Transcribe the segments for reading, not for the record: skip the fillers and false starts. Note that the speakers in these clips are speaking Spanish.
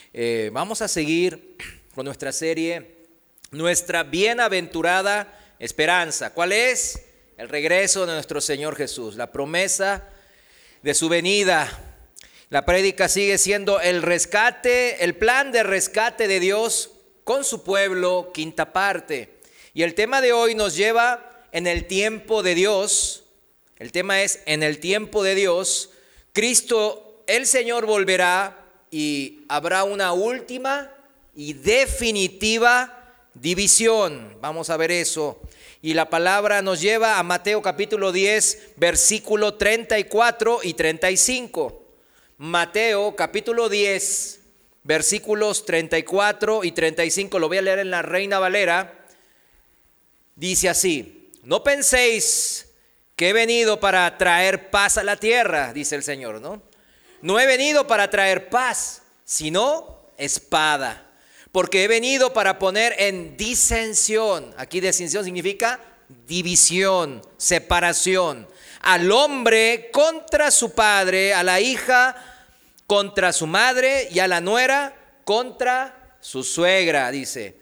Vamos a seguir con nuestra serie, Nuestra Bienaventurada Esperanza. ¿Cuál es? El regreso de nuestro Señor Jesús, la promesa de su venida. La prédica sigue siendo el rescate, el plan de rescate de Dios con su pueblo, quinta parte. Y el tema de hoy nos lleva en el tiempo de Dios. El tema es en el tiempo de Dios. Cristo, el Señor, volverá y habrá una última y definitiva división. Vamos a ver eso. Y la palabra nos lleva a Mateo capítulo 10, versículo 34 y 35. Mateo capítulo 10, versículos 34 y 35. Lo voy a leer en la Reina Valera. Dice así: no penséis que he venido para traer paz a la tierra, dice el Señor, ¿no? No he venido para traer paz, sino espada. Porque he venido para poner en disensión. Aquí disensión significa división, separación. Al hombre contra su padre, a la hija contra su madre y a la nuera contra su suegra, dice.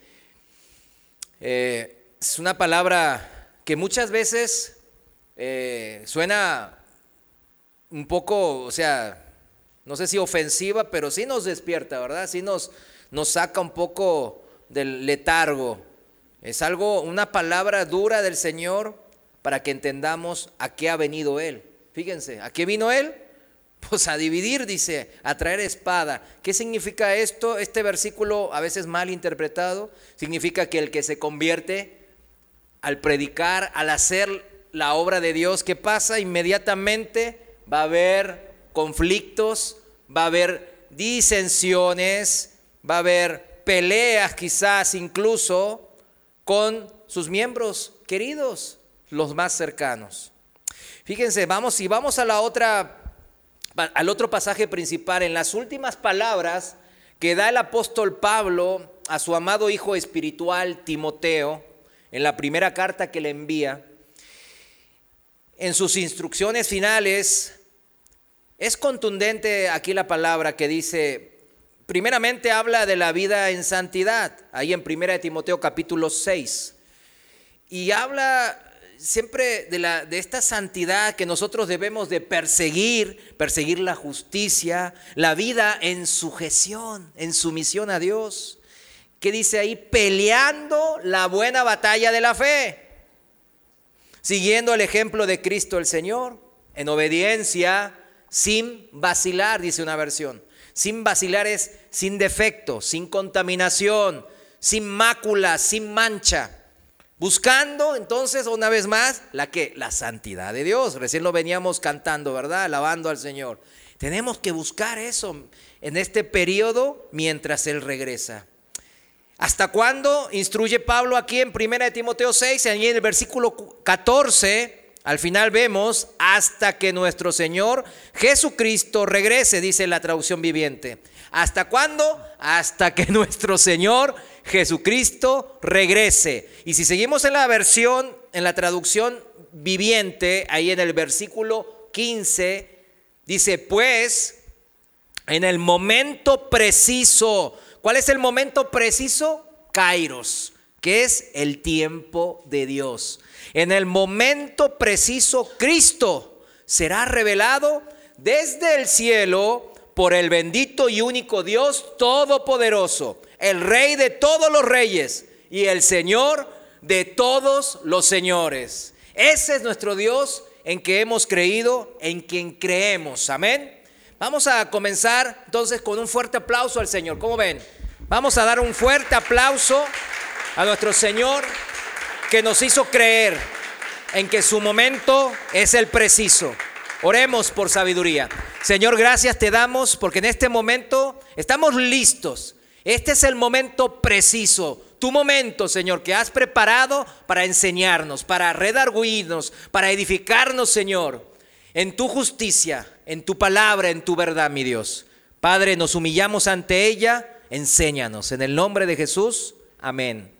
Es una palabra que muchas veces suena un poco, no sé si ofensiva, pero sí nos despierta, ¿verdad? Sí nos saca un poco del letargo. Es una palabra dura del Señor para que entendamos a qué ha venido Él. Fíjense, ¿a qué vino Él? Pues a dividir, dice, a traer espada. ¿Qué significa esto? Este versículo, a veces mal interpretado, significa que el que se convierte al predicar, al hacer la obra de Dios, ¿qué pasa? Inmediatamente va a haber conflictos, va a haber disensiones, va a haber peleas quizás incluso con sus miembros queridos, los más cercanos. Fíjense, vamos al otro pasaje principal, en las últimas palabras que da el apóstol Pablo a su amado hijo espiritual Timoteo, en la primera carta que le envía. En sus instrucciones finales es contundente aquí la palabra que dice, primeramente habla de la vida en santidad, ahí en 1 Timoteo capítulo 6, y habla siempre de esta santidad que nosotros debemos de perseguir la justicia, la vida en sujeción, en sumisión a Dios. ¿Qué dice ahí? Peleando la buena batalla de la fe, siguiendo el ejemplo de Cristo el Señor, en obediencia, sin vacilar, dice una versión. Sin vacilar es sin defecto, sin contaminación, sin mácula, sin mancha. Buscando entonces una vez más la santidad de Dios. Recién lo veníamos cantando, ¿verdad? Alabando al Señor. Tenemos que buscar eso en este periodo mientras Él regresa. ¿Hasta cuándo? Instruye Pablo aquí en 1 Timoteo 6, en el versículo 14, al final vemos, hasta que nuestro Señor Jesucristo regrese, dice la traducción viviente. ¿Hasta cuándo? Hasta que nuestro Señor Jesucristo regrese. Y si seguimos en la traducción viviente, ahí en el versículo 15, dice, pues, en el momento preciso. ¿Cuál es el momento preciso? Kairos, que es el tiempo de Dios. En el momento preciso, Cristo será revelado desde el cielo por el bendito y único Dios Todopoderoso, el Rey de todos los reyes y el Señor de todos los señores. Ese es nuestro Dios en que hemos creído, en quien creemos. Amén. Vamos a comenzar entonces con un fuerte aplauso al Señor. ¿Cómo ven? Vamos a dar un fuerte aplauso a nuestro Señor que nos hizo creer en que su momento es el preciso. Oremos por sabiduría. Señor, gracias te damos porque en este momento estamos listos. Este es el momento preciso. Tu momento, Señor, que has preparado para enseñarnos, para redarguirnos, para edificarnos, Señor, en tu justicia, en tu palabra, en tu verdad, mi Dios. Padre, nos humillamos ante ella. Enséñanos. En el nombre de Jesús. Amén.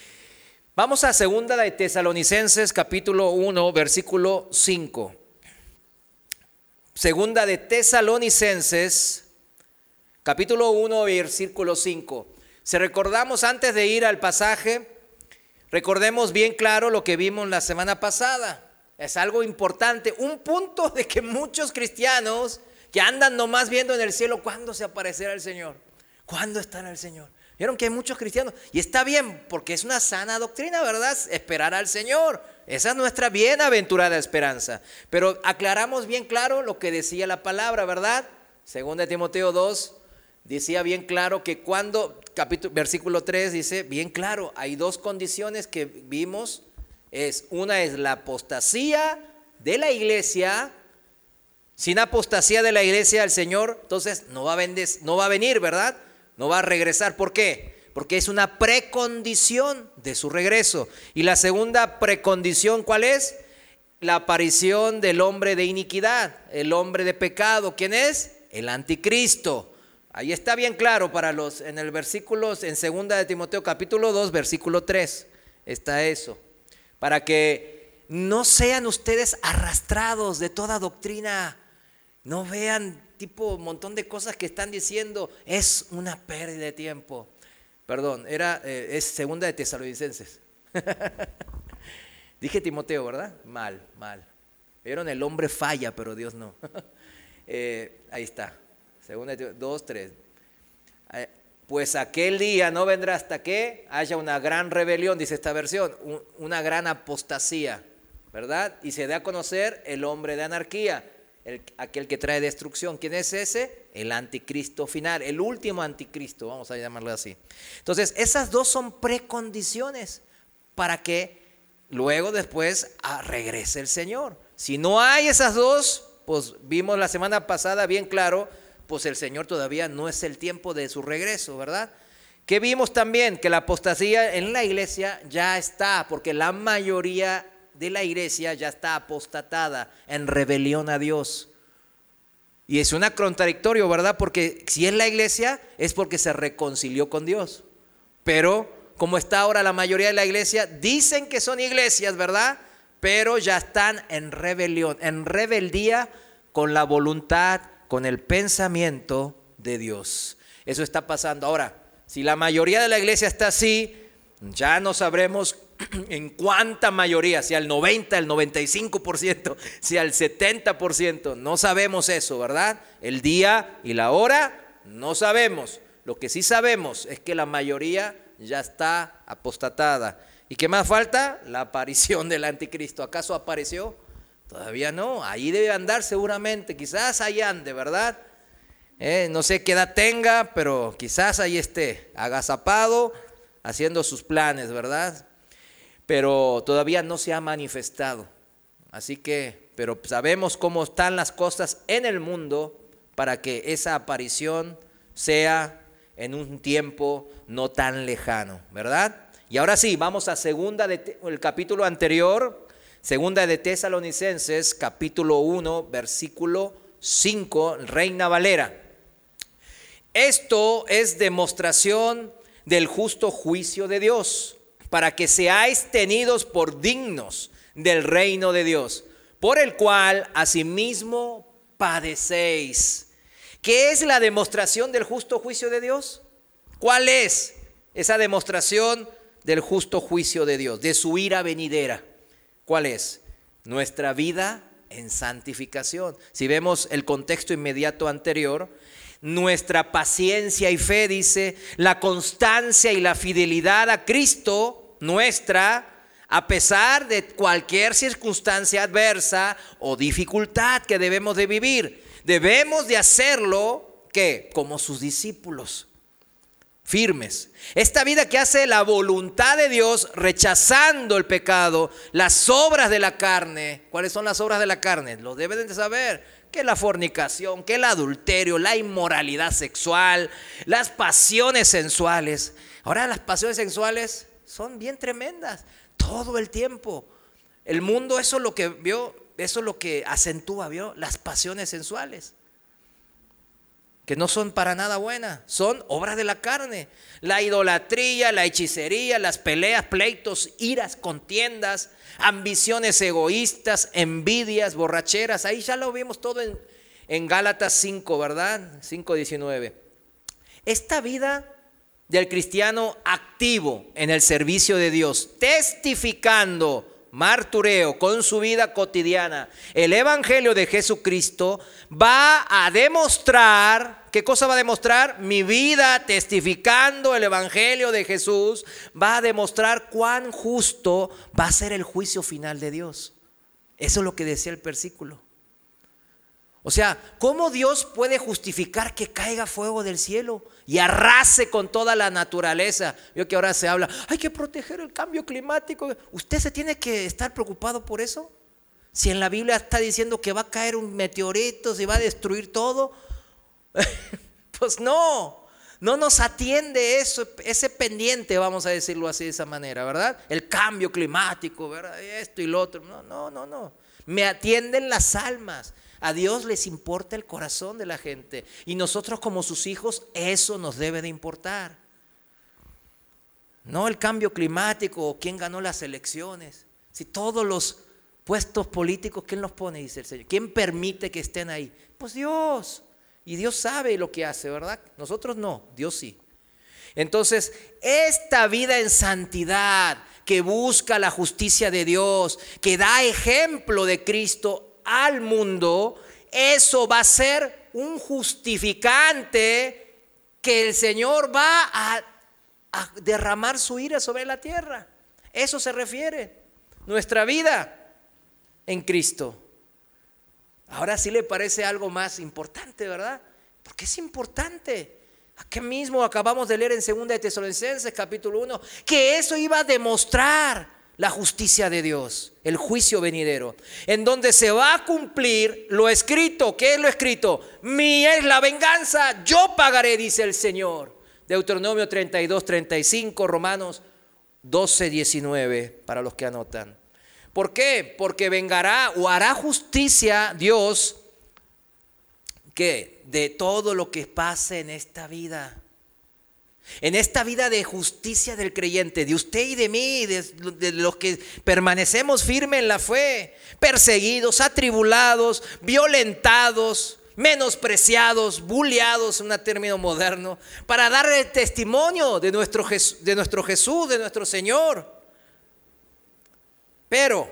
Vamos a segunda de Tesalonicenses capítulo 1 versículo 5. Segunda de Tesalonicenses capítulo 1, versículo 5. Si recordamos antes de ir al pasaje, recordemos bien claro lo que vimos la semana pasada. Es algo importante, un punto de que muchos cristianos que andan nomás viendo en el cielo cuándo se aparecerá el Señor, cuándo estará el Señor. Vieron que hay muchos cristianos, y está bien, porque es una sana doctrina, ¿verdad? Esperar al Señor. Esa es nuestra bienaventurada esperanza. Pero aclaramos bien claro lo que decía la palabra, ¿verdad? Segunda de Timoteo 2 decía bien claro que cuando, versículo 3 dice bien claro, hay dos condiciones que vimos. Una es la apostasía de la iglesia. Sin apostasía de la iglesia, el Señor entonces no va a venir, ¿verdad? No va a regresar. ¿Por qué? Porque es una precondición de su regreso. Y la segunda precondición, ¿cuál es? La aparición del hombre de iniquidad, el hombre de pecado. ¿Quién es? El anticristo. Ahí está bien claro en el versículo, en 2 de Timoteo capítulo 2, versículo 3, está eso. Para que no sean ustedes arrastrados de toda doctrina, no vean tipo un montón de cosas que están diciendo, es una pérdida de tiempo. Perdón, es 2 de Tesalonicenses. Dije Timoteo, ¿verdad? Mal. Vieron, el hombre falla, pero Dios no. Ahí está. 2, 2, 3. Pues aquel día no vendrá hasta que haya una gran rebelión, dice esta versión, una gran apostasía, ¿verdad? Y se dé a conocer el hombre de anarquía, aquel que trae destrucción. ¿Quién es ese? El anticristo final, el último anticristo, vamos a llamarlo así. Entonces, esas dos son precondiciones para que luego después regrese el Señor. Si no hay esas dos, pues vimos la semana pasada bien claro, pues el Señor todavía no es el tiempo de su regreso, ¿verdad? Que vimos también que la apostasía en la iglesia ya está, porque la mayoría de la iglesia ya está apostatada en rebelión a Dios. Y es una contradictorio, ¿verdad? Porque si es la iglesia es porque se reconcilió con Dios. Pero como está ahora la mayoría de la iglesia, dicen que son iglesias, ¿verdad? Pero ya están en rebelión, en rebeldía con la voluntad, con el pensamiento de Dios. Eso está pasando. Ahora, si la mayoría de la iglesia está así, ya no sabremos en cuánta mayoría, si al 90, el 95%, si al 70%, no sabemos eso, ¿verdad? El día y la hora, no sabemos. Lo que sí sabemos es que la mayoría ya está apostatada. ¿Y qué más falta? La aparición del anticristo. ¿Acaso apareció? Todavía no, ahí debe andar seguramente, quizás ahí ande, ¿verdad? No sé qué edad tenga, pero quizás ahí esté, agazapado, haciendo sus planes, ¿verdad? Pero todavía no se ha manifestado. Así que, pero sabemos cómo están las cosas en el mundo para que esa aparición sea en un tiempo no tan lejano, ¿verdad? Y ahora sí, vamos a el capítulo anterior, Segunda de Tesalonicenses, capítulo 1, versículo 5, Reina Valera. Esto es demostración del justo juicio de Dios, para que seáis tenidos por dignos del reino de Dios, por el cual asimismo padecéis. ¿Qué es la demostración del justo juicio de Dios? ¿Cuál es esa demostración del justo juicio de Dios, de su ira venidera? ¿Cuál es? Nuestra vida en santificación. Si vemos el contexto inmediato anterior, nuestra paciencia y fe, dice, la constancia y la fidelidad a Cristo nuestra, a pesar de cualquier circunstancia adversa o dificultad que debemos de vivir. Debemos de hacerlo, ¿qué? Como sus discípulos. Firmes. Esta vida que hace la voluntad de Dios, rechazando el pecado, las obras de la carne. ¿Cuáles son las obras de la carne? Lo deben de saber. Que la fornicación, que el adulterio, la inmoralidad sexual, las pasiones sensuales. Ahora las pasiones sensuales son bien tremendas. Todo el tiempo. El mundo eso es lo que vio, eso es lo que acentúa, ¿vio? Las pasiones sensuales. Que no son para nada buenas, son obras de la carne. La idolatría, la hechicería, las peleas, pleitos, iras, contiendas, ambiciones egoístas, envidias, borracheras. Ahí ya lo vimos todo en Gálatas 5, ¿verdad? 5:19. Esta vida del cristiano activo en el servicio de Dios, testificando, martureo, con su vida cotidiana, el evangelio de Jesucristo, va a demostrar, ¿qué cosa va a demostrar? Mi vida testificando el evangelio de Jesús va a demostrar cuán justo va a ser el juicio final de Dios. Eso es lo que decía el versículo. O sea, ¿cómo Dios puede justificar que caiga fuego del cielo y arrase con toda la naturaleza? Veo que ahora se habla, hay que proteger el cambio climático. ¿Usted se tiene que estar preocupado por eso? Si en la Biblia está diciendo que va a caer un meteorito, se va a destruir todo. Pues no nos atiende eso, ese pendiente, vamos a decirlo así de esa manera, ¿verdad? El cambio climático, ¿verdad? Esto y lo otro. No. Me atienden las almas. A Dios les importa el corazón de la gente. Y nosotros como sus hijos, eso nos debe de importar. No el cambio climático o quién ganó las elecciones. Si todos los puestos políticos, ¿quién los pone? Dice el Señor. ¿Quién permite que estén ahí? Pues Dios. Y Dios sabe lo que hace, ¿verdad? Nosotros no, Dios sí. Entonces, esta vida en santidad, que busca la justicia de Dios, que da ejemplo de Cristo al mundo, eso va a ser un justificante que el Señor va a derramar su ira sobre la tierra. Eso se refiere nuestra vida en Cristo. Ahora sí le parece algo más importante, ¿verdad? Porque es importante. Aquí mismo acabamos de leer en 2 de Tesalonicenses capítulo 1 que eso iba a demostrar la justicia de Dios, el juicio venidero, en donde se va a cumplir lo escrito. ¿Qué es lo escrito? Mía es la venganza, yo pagaré, dice el Señor. Deuteronomio 32:35, Romanos 12:19, para los que anotan. ¿Por qué? Porque vengará o hará justicia Dios, ¿qué? De todo lo que pase en esta vida. En esta vida de justicia del creyente, de usted y de mí, de los que permanecemos firmes en la fe, perseguidos, atribulados, violentados, menospreciados, bulleados, un término moderno, para dar el testimonio de nuestro Jesús, de nuestro Señor. Pero,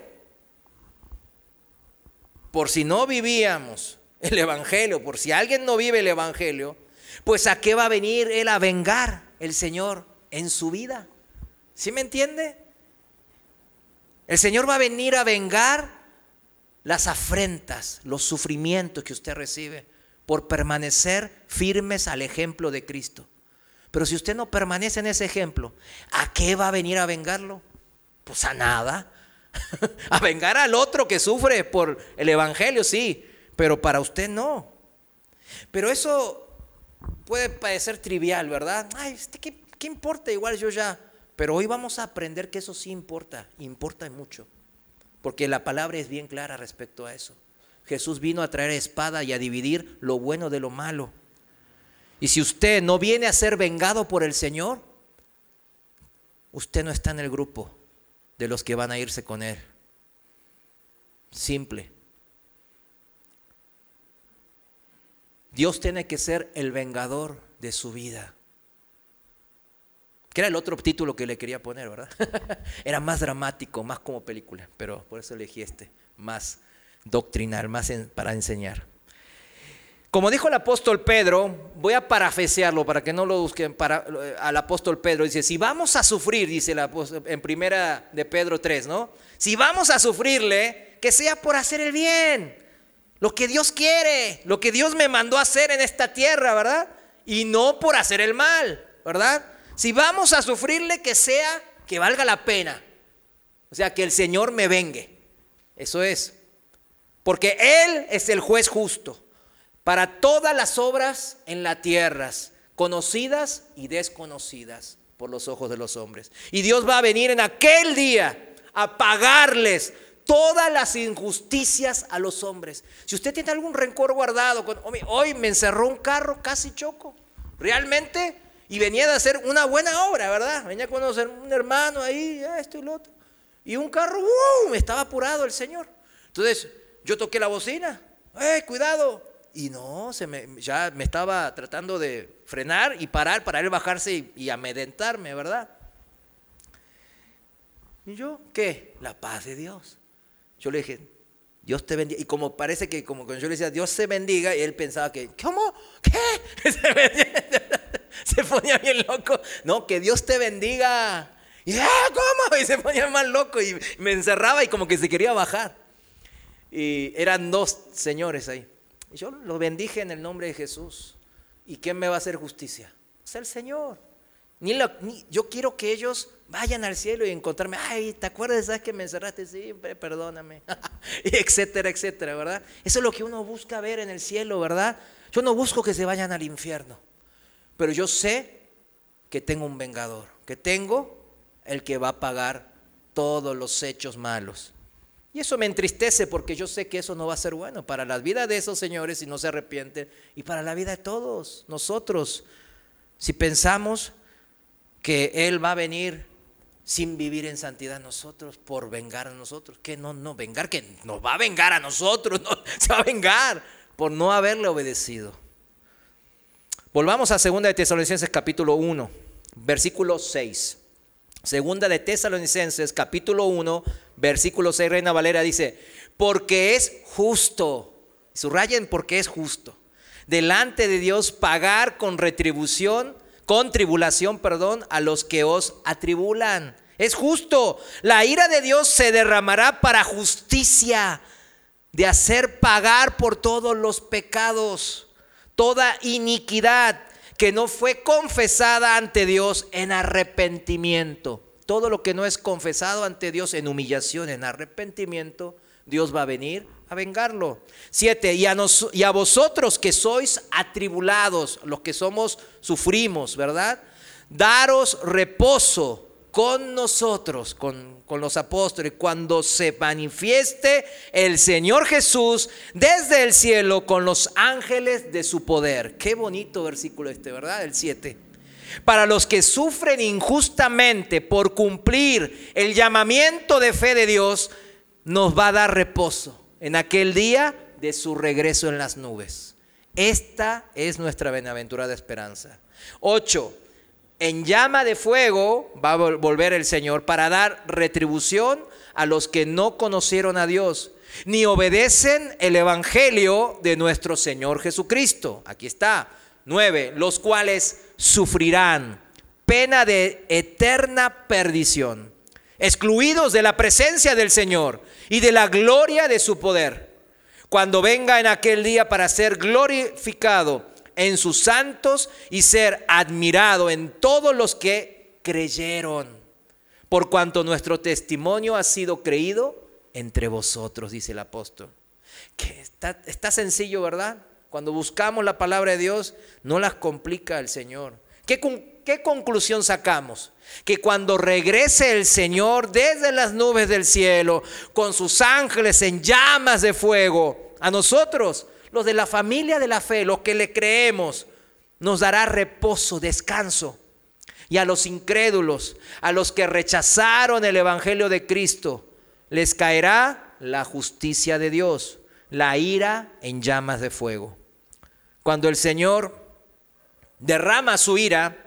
por si no vivíamos el evangelio, por si alguien no vive el evangelio, pues ¿a qué va a venir Él a vengar el Señor en su vida? ¿Sí me entiende? El Señor va a venir a vengar las afrentas, los sufrimientos que usted recibe por permanecer firmes al ejemplo de Cristo. Pero si usted no permanece en ese ejemplo, ¿a qué va a venir a vengarlo? Pues a nada. A vengar al otro que sufre por el evangelio, sí, pero para usted no. Pero eso puede parecer trivial, ¿verdad? Ay, ¿qué importa? Igual yo ya. Pero hoy vamos a aprender que eso sí importa mucho. Porque la palabra es bien clara respecto a eso. Jesús vino a traer espada y a dividir lo bueno de lo malo. Y si usted no viene a ser vengado por el Señor, usted no está en el grupo de los que van a irse con Él. Simple. Dios tiene que ser el vengador de su vida. Que era el otro título que le quería poner, ¿verdad? Era más dramático, más como película, pero por eso elegí más doctrinal, más para enseñar. Como dijo el apóstol Pedro, voy a parafrasearlo para que no lo busquen, al apóstol Pedro, dice, si vamos a sufrir, dice en primera de Pedro 3, ¿no? Si vamos a sufrirle, que sea por hacer el bien, lo que Dios quiere, lo que Dios me mandó a hacer en esta tierra, ¿verdad? Y no por hacer el mal, ¿verdad? Si vamos a sufrirle, que sea, que valga la pena, o sea, que el Señor me vengue, eso es, porque Él es el juez justo para todas las obras en la tierra, conocidas y desconocidas por los ojos de los hombres. Y Dios va a venir en aquel día a pagarles todas las injusticias a los hombres. Si usted tiene algún rencor guardado, hoy me encerró un carro, casi choco, realmente, y venía de hacer una buena obra, ¿verdad? Venía a conocer un hermano ahí, esto y lo otro, y un carro, me estaba apurado el Señor. Entonces yo toqué la bocina, cuidado. Y no, ya me estaba tratando de frenar y parar para él bajarse y amedrentarme, ¿verdad? ¿Y yo qué? La paz de Dios. Yo le dije, Dios te bendiga. Y como parece que como cuando yo le decía, Dios te bendiga, y él pensaba que, ¿cómo? ¿Qué? Se ponía bien loco. No, que Dios te bendiga. Y ¿cómo? Y se ponía más loco y me encerraba y como que se quería bajar. Y eran 2 señores ahí. Y yo los bendije en el nombre de Jesús. ¿Y quién me va a hacer justicia? Es el Señor. Yo quiero que ellos vayan al cielo y encontrarme. Ay, ¿te acuerdas? ¿Sabes que me encerraste? Sí, perdóname. Y etcétera, etcétera, ¿verdad? Eso es lo que uno busca ver en el cielo, ¿verdad? Yo no busco que se vayan al infierno. Pero yo sé que tengo un vengador. Que tengo el que va a pagar todos los hechos malos. Y eso me entristece porque yo sé que eso no va a ser bueno para la vida de esos señores si no se arrepienten y para la vida de todos nosotros. Si pensamos que Él va a venir sin vivir en santidad nosotros, por vengar a nosotros, que no vengar, que nos va a vengar a nosotros, no, se va a vengar por no haberle obedecido. Volvamos a 2 de Tesalonicenses capítulo 1, versículo 6. 2 de Tesalonicenses capítulo 1, versículo 6, Reina Valera dice, porque es justo, subrayen porque es justo, delante de Dios pagar con tribulación, a los que os atribulan. Es justo, la ira de Dios se derramará para justicia, de hacer pagar por todos los pecados, toda iniquidad que no fue confesada ante Dios en arrepentimiento. Todo lo que no es confesado ante Dios en humillación, en arrepentimiento, Dios va a venir a vengarlo. 7, y a vosotros que sois atribulados, los que sufrimos, ¿verdad? Daros reposo con nosotros, con los apóstoles, cuando se manifieste el Señor Jesús desde el cielo con los ángeles de su poder. Qué bonito versículo ¿verdad? El 7. Para los que sufren injustamente por cumplir el llamamiento de fe de Dios, nos va a dar reposo en aquel día de su regreso en las nubes. Esta es nuestra bienaventurada esperanza. 8. En llama de fuego va a volver el Señor para dar retribución a los que no conocieron a Dios, ni obedecen el evangelio de nuestro Señor Jesucristo. Aquí está. 9. Los cuales sufrirán pena de eterna perdición, excluidos de la presencia del Señor y de la gloria de su poder, cuando venga en aquel día para ser glorificado en sus santos y ser admirado en todos los que creyeron, por cuanto nuestro testimonio ha sido creído entre vosotros, dice el apóstol. Que está sencillo, ¿verdad? Cuando buscamos la palabra de Dios, no las complica el Señor. ¿Qué conclusión sacamos? Que cuando regrese el Señor desde las nubes del cielo, con sus ángeles en llamas de fuego, a nosotros, los de la familia de la fe, los que le creemos, nos dará reposo, descanso. Y a los incrédulos, a los que rechazaron el evangelio de Cristo, les caerá la justicia de Dios, la ira en llamas de fuego. Cuando el Señor derrama su ira,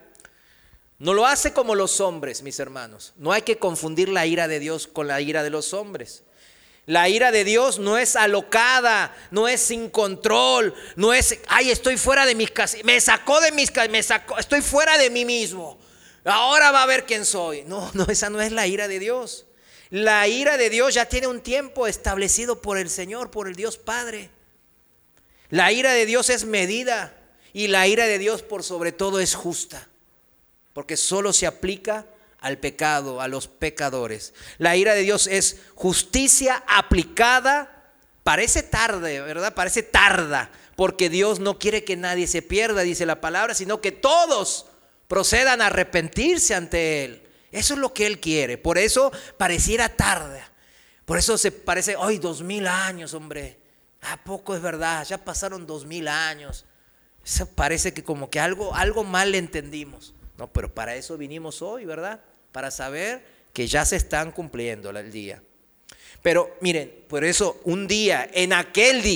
no lo hace como los hombres, mis hermanos. No hay que confundir la ira de Dios con la ira de los hombres. La ira de Dios no es alocada, no es sin control, no es, ay, estoy fuera de mis casas, me sacó, estoy fuera de mí mismo. Ahora va a ver quién soy. No, esa no es la ira de Dios. La ira de Dios ya tiene un tiempo establecido por el Señor, por el Dios Padre. La ira de Dios es medida y la ira de Dios por sobre todo es justa, porque solo se aplica al pecado, a los pecadores. La ira de Dios es justicia aplicada. Parece tarde, ¿verdad? Parece tarda, porque Dios no quiere que nadie se pierda, dice la palabra, sino que todos procedan a arrepentirse ante Él. Eso es lo que Él quiere. Por eso pareciera tarde. Por eso se parece, hoy 2000 años, hombre. ¿A poco es verdad? Ya pasaron 2000 años. Eso parece que como que algo mal le entendimos. No, pero para eso vinimos hoy, ¿verdad? Para saber que ya se están cumpliendo el día. Pero miren, por eso un día, en aquel día,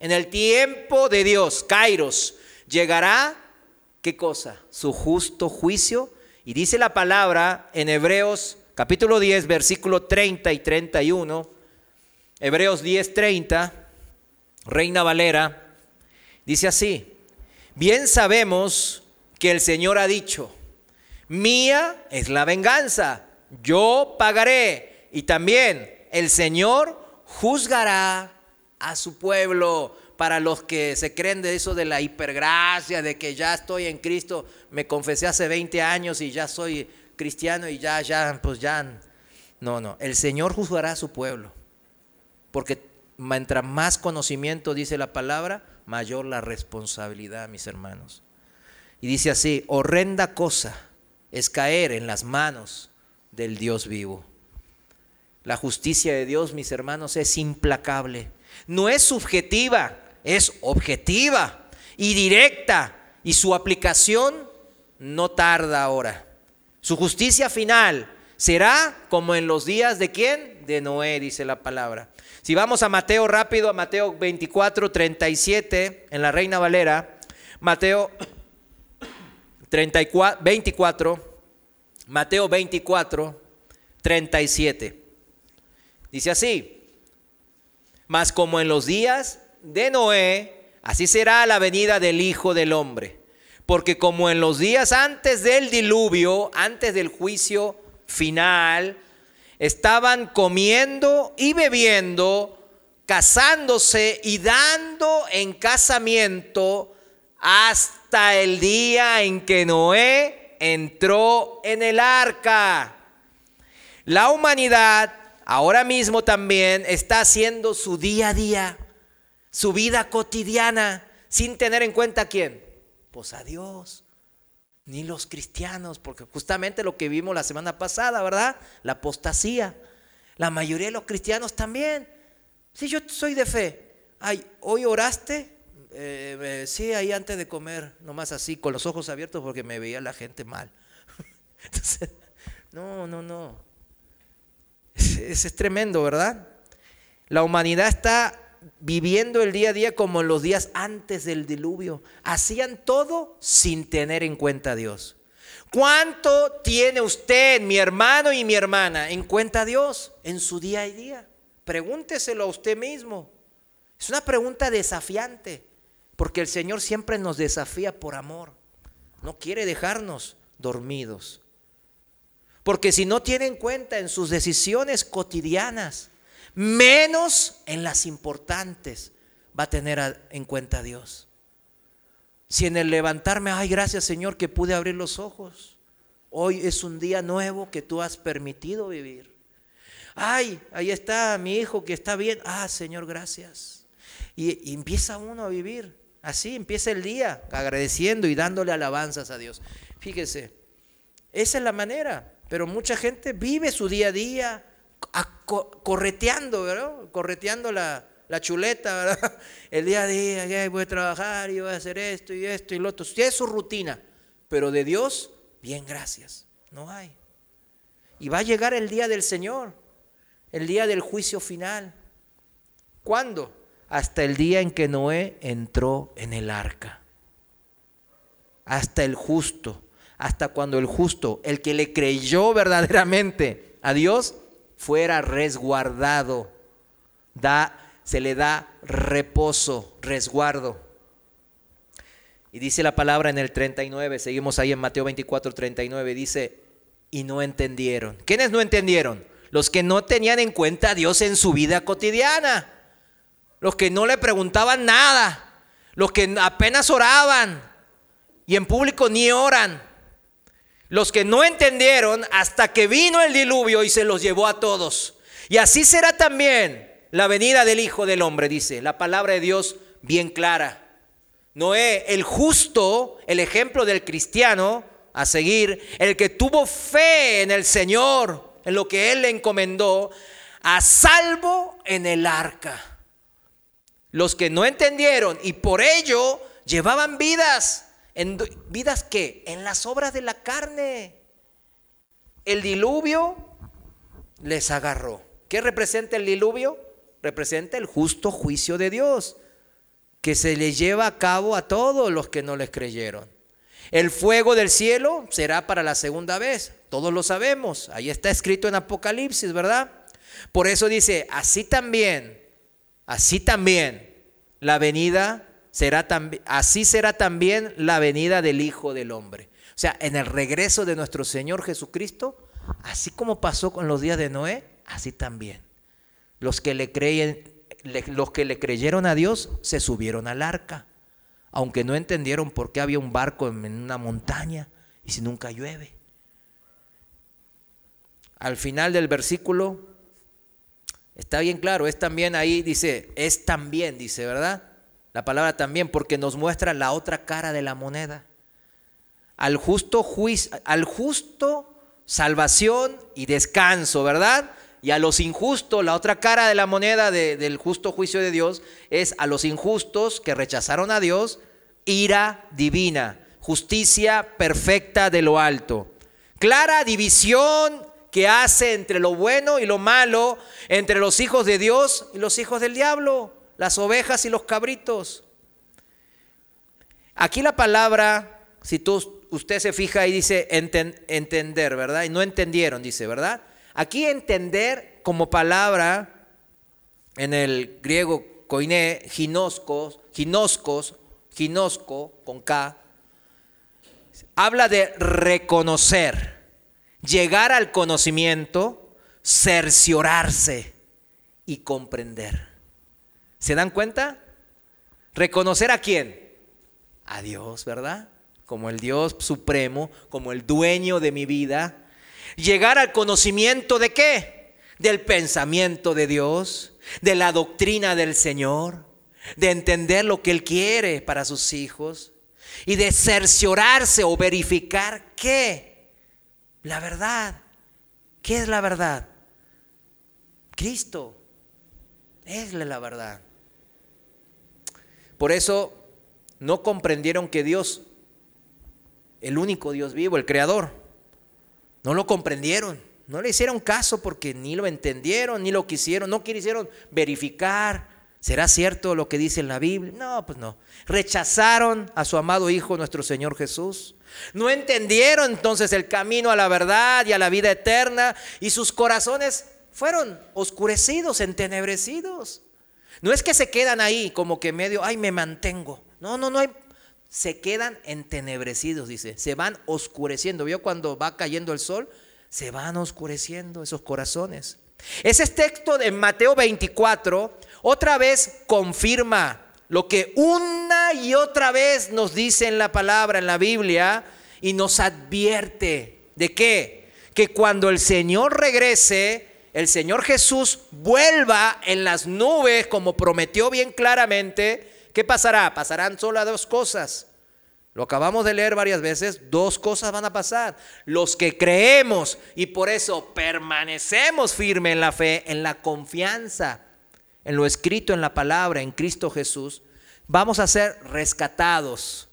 En el tiempo de Dios, Kairos, llegará, ¿qué cosa? Su justo juicio. Y dice la palabra en Hebreos capítulo 10, versículo 30 y 31. Hebreos 10, 30, Reina Valera, dice así: bien sabemos que el Señor ha dicho, mía es la venganza, yo pagaré. Y también el Señor juzgará a su pueblo. Para los que se creen de eso de la hipergracia, de que ya estoy en Cristo, me confesé hace 20 años y ya soy cristiano y pues ya. No, el Señor juzgará a su pueblo. Porque mientras más conocimiento, dice la palabra, mayor la responsabilidad, mis hermanos. Y dice así: horrenda cosa es caer en las manos del Dios vivo. La justicia de Dios, mis hermanos, es implacable. No es subjetiva, es objetiva y directa. Y su aplicación no tarda ahora. Su justicia final será como en los días ¿de quién? De Noé, dice la palabra. Si vamos a Mateo rápido, a Mateo 24, 37, en la Reina Valera, Mateo 24, Mateo 24, 37. Dice así: mas como en los días de Noé, así será la venida del Hijo del Hombre. Porque como en los días antes del diluvio, antes del juicio final, estaban comiendo y bebiendo, casándose y dando en casamiento hasta el día en que Noé entró en el arca. La humanidad ahora mismo también está haciendo su día a día, su vida cotidiana, sin tener en cuenta ¿a quién? Pues a Dios, ni los cristianos, porque justamente lo que vimos la semana pasada, ¿verdad? La apostasía. La mayoría de los cristianos también. Sí, yo soy de fe. Ay, ¿hoy oraste? Sí, ahí antes de comer, nomás así, con los ojos abiertos porque me veía la gente mal. Entonces, no. Es tremendo, ¿verdad? La humanidad está viviendo el día a día como en los días antes del diluvio. Hacían todo sin tener en cuenta a Dios. ¿Cuánto tiene usted, mi hermano y mi hermana, en cuenta a Dios en su día a día? Pregúnteselo a usted mismo. Es una pregunta desafiante, porque el Señor siempre nos desafía por amor. No quiere dejarnos dormidos. Porque si no tiene en cuenta en sus decisiones cotidianas, menos en las importantes, va a tener en cuenta a Dios. Si en el levantarme, ay, gracias Señor que pude abrir los ojos. Hoy es un día nuevo que tú has permitido vivir. Ay, ahí está mi hijo que está bien. Ah, Señor, gracias. Y empieza uno a vivir así, empieza el día agradeciendo y dándole alabanzas a Dios. Fíjese, esa es la manera. Pero mucha gente vive su día a día correteando, ¿verdad? Correteando la chuleta, ¿verdad? El día a día, voy a trabajar y voy a hacer esto y lo otro. Sí, es su rutina, pero de Dios, bien, gracias, no hay. Y va a llegar el día del Señor, el día del juicio final. ¿Cuándo? Hasta el día en que Noé entró en el arca. Hasta el justo. Hasta cuando el justo, el que le creyó verdaderamente a Dios, fuera resguardado. Se le da reposo, resguardo. Y dice la palabra en el 39, seguimos ahí en Mateo 24, 39, dice, y no entendieron. ¿Quiénes no entendieron? Los que no tenían en cuenta a Dios en su vida cotidiana. Los que no le preguntaban nada. Los que apenas oraban y en público ni oran. Los que no entendieron hasta que vino el diluvio y se los llevó a todos. Y así será también la venida del Hijo del Hombre, dice la palabra de Dios bien clara. Noé, el justo, el ejemplo del cristiano a seguir, el que tuvo fe en el Señor, en lo que Él le encomendó, a salvo en el arca. Los que no entendieron y por ello llevaban vidas. ¿Vidas qué? En las obras de la carne. El diluvio les agarró. ¿Qué representa el diluvio? Representa el justo juicio de Dios. que se les lleva a cabo a todos los que no les creyeron. El fuego del cielo será para la segunda vez. Todos lo sabemos. Ahí está escrito en Apocalipsis, ¿verdad? Por eso dice, así también, la venida será también, así será también la venida del Hijo del Hombre. O sea, en el regreso de nuestro Señor Jesucristo, así como pasó con los días de Noé, así también. Los que le creyeron a Dios se subieron al arca, aunque no entendieron por qué había un barco en una montaña y si nunca llueve. Al final del versículo está bien claro, es también ahí, dice, es también, dice, ¿verdad? La palabra también, porque nos muestra la otra cara de la moneda. Al justo salvación y descanso, ¿verdad? Y a los injustos, la otra cara de la moneda del justo juicio de Dios es a los injustos que rechazaron a Dios, ira divina, justicia perfecta de lo alto. Clara división que hace entre lo bueno y lo malo, entre los hijos de Dios y los hijos del diablo, las ovejas y los cabritos. Aquí la palabra, si usted se fija ahí dice entender, ¿verdad? Y no entendieron, dice, ¿verdad? Aquí entender como palabra en el griego koiné, ginosko con K, habla de reconocer, llegar al conocimiento, cerciorarse y comprender. ¿Se dan cuenta? ¿Reconocer a quién? A Dios, ¿verdad? Como el Dios supremo, como el dueño de mi vida. Llegar al conocimiento ¿de qué? Del pensamiento de Dios, de la doctrina del Señor, de entender lo que Él quiere para sus hijos y de cerciorarse o verificar ¿qué? La verdad. ¿Qué es la verdad? Cristo es la verdad. Por eso no comprendieron que Dios, el único Dios vivo, el Creador, no lo comprendieron, no le hicieron caso porque ni lo entendieron, ni lo quisieron, no quisieron verificar. ¿Será cierto lo que dice en la Biblia? No, pues no. Rechazaron a su amado Hijo, nuestro Señor Jesús. No entendieron entonces el camino a la verdad y a la vida eterna y sus corazones fueron oscurecidos, entenebrecidos. No es que se quedan ahí como que medio, ay, me mantengo. No, se quedan entenebrecidos, dice. Se van oscureciendo. ¿Vio cuando va cayendo el sol? Se van oscureciendo esos corazones. Ese texto de Mateo 24 otra vez confirma lo que una y otra vez nos dice en la palabra, en la Biblia, y nos advierte de qué, que cuando el Señor regrese, el Señor Jesús vuelva en las nubes, como prometió bien claramente, ¿qué pasará? Pasarán solo dos cosas. Lo acabamos de leer varias veces, dos cosas van a pasar. Los que creemos y por eso permanecemos firmes en la fe, en la confianza, en lo escrito en la palabra, en Cristo Jesús, vamos a ser rescatados.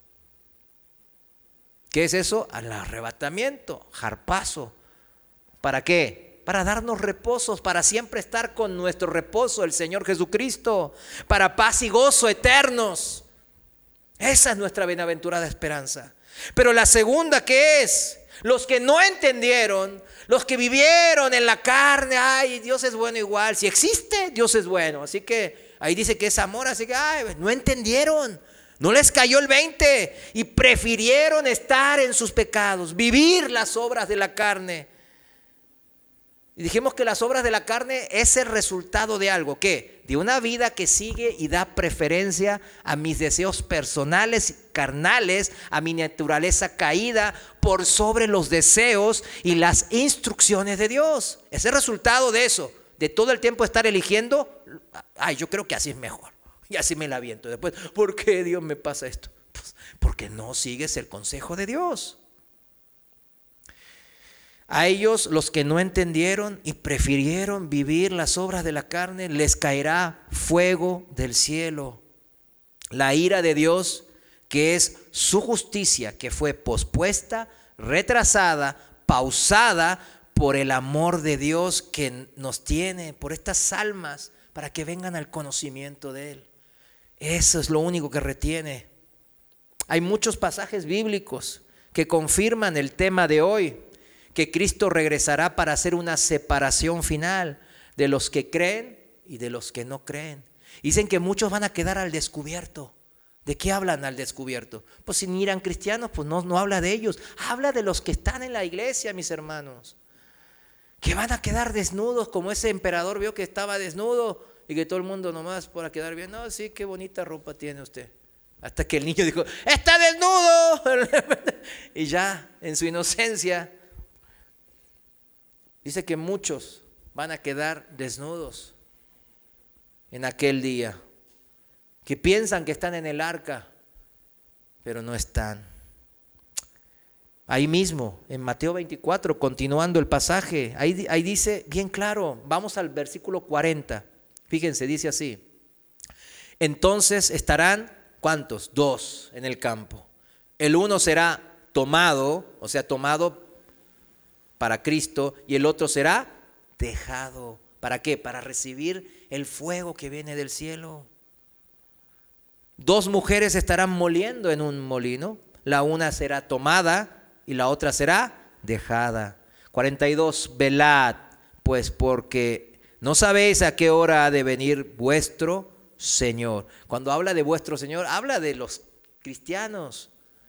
¿Qué es eso? Al arrebatamiento, harpazo. ¿Para qué? Para darnos reposos, para siempre estar con nuestro reposo, el Señor Jesucristo, para paz y gozo eternos. Esa es nuestra bienaventurada esperanza. Pero la segunda, ¿qué es? Los que no entendieron, los que vivieron en la carne, ay, Dios es bueno igual. Si existe, Dios es bueno. Así que ahí dice que es amor, así que no entendieron. No les cayó el 20 y prefirieron estar en sus pecados, vivir las obras de la carne. Y dijimos que las obras de la carne es el resultado de algo, ¿qué? De una vida que sigue y da preferencia a mis deseos personales, carnales, a mi naturaleza caída por sobre los deseos y las instrucciones de Dios. Es el resultado de eso, de todo el tiempo estar eligiendo, yo creo que así es mejor. Y así me la aviento. Después, ¿por qué Dios me pasa esto? Pues porque no sigues el consejo de Dios. A ellos, los que no entendieron y prefirieron vivir las obras de la carne, les caerá fuego del cielo. La ira de Dios, que es su justicia, que fue pospuesta, retrasada, pausada por el amor de Dios que nos tiene, por estas almas, para que vengan al conocimiento de Él. Eso es lo único que retiene. Hay muchos pasajes bíblicos que confirman el tema de hoy, que Cristo regresará para hacer una separación final de los que creen y de los que no creen. Dicen que muchos van a quedar al descubierto. ¿De qué hablan al descubierto? Pues si ni eran cristianos, pues no habla de ellos. Habla de los que están en la iglesia, mis hermanos. Que van a quedar desnudos, como ese emperador vio que estaba desnudo y que todo el mundo nomás para quedar bien. No, sí, qué bonita ropa tiene usted. Hasta que el niño dijo, ¡está desnudo! Y ya, en su inocencia, dice que muchos van a quedar desnudos en aquel día, que piensan que están en el arca, pero no están. Ahí mismo, en Mateo 24, continuando el pasaje, ahí dice bien claro, vamos al versículo 40, fíjense, dice así, entonces estarán, ¿cuántos? 2 en el campo. El uno será tomado, o sea, tomado para Cristo, y el otro será dejado. ¿Para qué? Para recibir el fuego que viene del cielo. 2 mujeres estarán moliendo en un molino, la una será tomada y la otra será dejada. 42, velad, pues porque no sabéis a qué hora ha de venir vuestro Señor. Cuando habla de vuestro Señor, habla de los cristianos.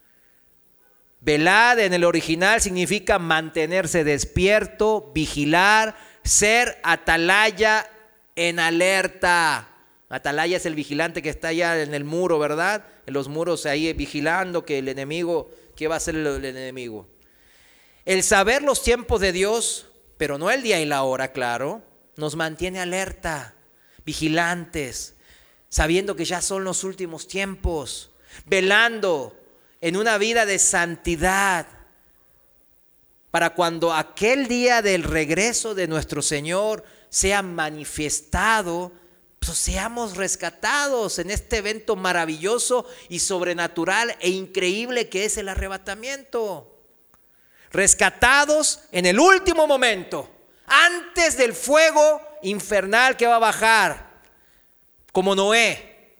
Velad en el original significa mantenerse despierto, vigilar, ser atalaya en alerta. Atalaya es el vigilante que está allá en el muro, ¿verdad? En los muros ahí vigilando que el enemigo, ¿qué va a hacer el enemigo? El saber los tiempos de Dios, pero no el día y la hora, claro, nos mantiene alerta, vigilantes, sabiendo que ya son los últimos tiempos, velando en una vida de santidad, para cuando aquel día del regreso de nuestro Señor sea manifestado, pues seamos rescatados en este evento maravilloso y sobrenatural e increíble que es el arrebatamiento. Rescatados en el último momento, antes del fuego infernal que va a bajar, como Noé,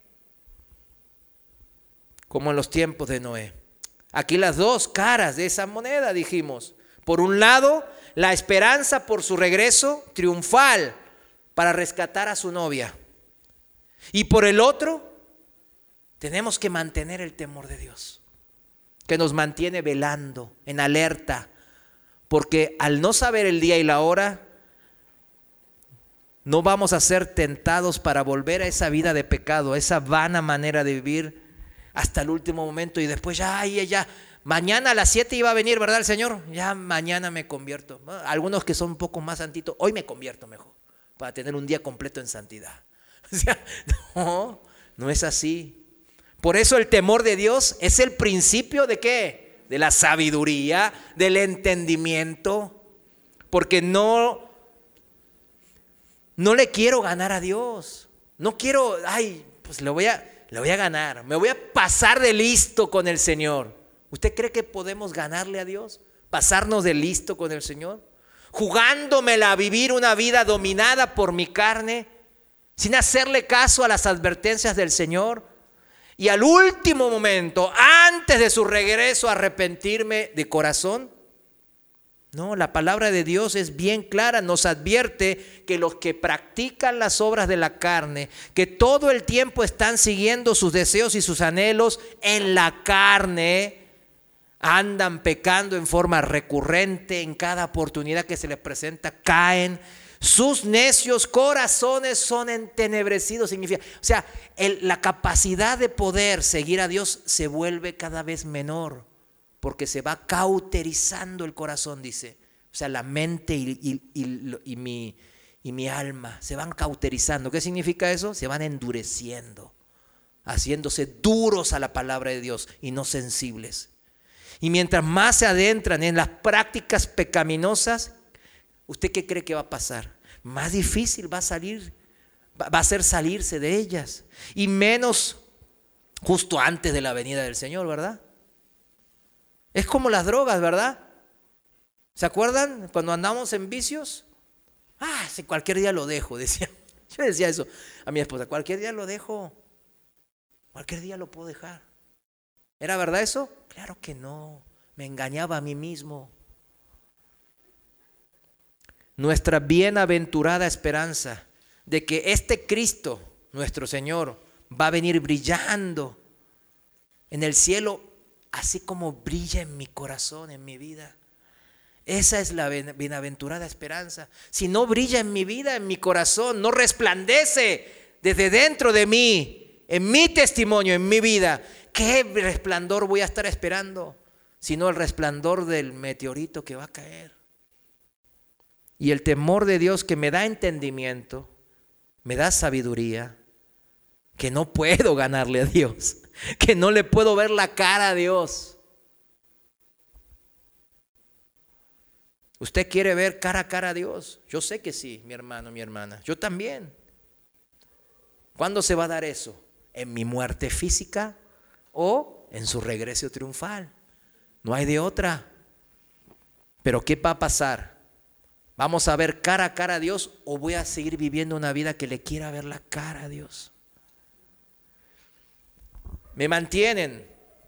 como en los tiempos de Noé. Aquí las dos caras de esa moneda, dijimos. Por un lado, la esperanza por su regreso triunfal para rescatar a su novia. Y por el otro, tenemos que mantener el temor de Dios, que nos mantiene velando, en alerta, porque al no saber el día y la hora, no vamos a ser tentados para volver a esa vida de pecado, a esa vana manera de vivir hasta el último momento y después ya, mañana a las 7 iba a venir, ¿verdad el Señor? Ya mañana me convierto. Algunos que son un poco más santitos, hoy me convierto mejor, para tener un día completo en santidad. O sea, no es así. Por eso el temor de Dios es el principio ¿de qué? De la sabiduría, del entendimiento. Porque no le quiero ganar a Dios. No quiero, pues le voy a ganar. Me voy a pasar de listo con el Señor. ¿Usted cree que podemos ganarle a Dios? ¿Pasarnos de listo con el Señor? Jugándomela a vivir una vida dominada por mi carne, sin hacerle caso a las advertencias del Señor. Y al último momento, antes de su regreso, arrepentirme de corazón. No, la palabra de Dios es bien clara, nos advierte que los que practican las obras de la carne, que todo el tiempo están siguiendo sus deseos y sus anhelos en la carne, andan pecando en forma recurrente, en cada oportunidad que se les presenta, caen. Sus necios corazones son entenebrecidos, significa, o sea, la capacidad de poder seguir a Dios se vuelve cada vez menor, porque se va cauterizando el corazón, dice. O sea, la mente y mi alma se van cauterizando. ¿Qué significa eso? Se van endureciendo, haciéndose duros a la palabra de Dios y no sensibles. Y mientras más se adentran en las prácticas pecaminosas, ¿usted qué cree que va a pasar? Más difícil va a ser salirse de ellas. Y menos justo antes de la venida del Señor, ¿verdad? Es como las drogas, ¿verdad? ¿Se acuerdan cuando andamos en vicios? Si cualquier día lo dejo, decía. Yo decía eso a mi esposa, cualquier día lo dejo. Cualquier día lo puedo dejar. ¿Era verdad eso? Claro que no. Me engañaba a mí mismo. Nuestra bienaventurada esperanza de que este Cristo, nuestro Señor, va a venir brillando en el cielo, así como brilla en mi corazón, en mi vida. Esa es la bienaventurada esperanza. Si no brilla en mi vida, en mi corazón, no resplandece desde dentro de mí, en mi testimonio, en mi vida, ¿qué resplandor voy a estar esperando? Sino el resplandor del meteorito que va a caer. Y el temor de Dios que me da entendimiento, me da sabiduría, que no puedo ganarle a Dios, que no le puedo ver la cara a Dios. ¿Usted quiere ver cara a cara a Dios? Yo sé que sí, mi hermano, mi hermana. Yo también. ¿Cuándo se va a dar eso? ¿En mi muerte física o en su regreso triunfal? No hay de otra. Pero ¿qué va a pasar? ¿Vamos a ver cara a cara a Dios o voy a seguir viviendo una vida que le quiera ver la cara a Dios? Me mantienen.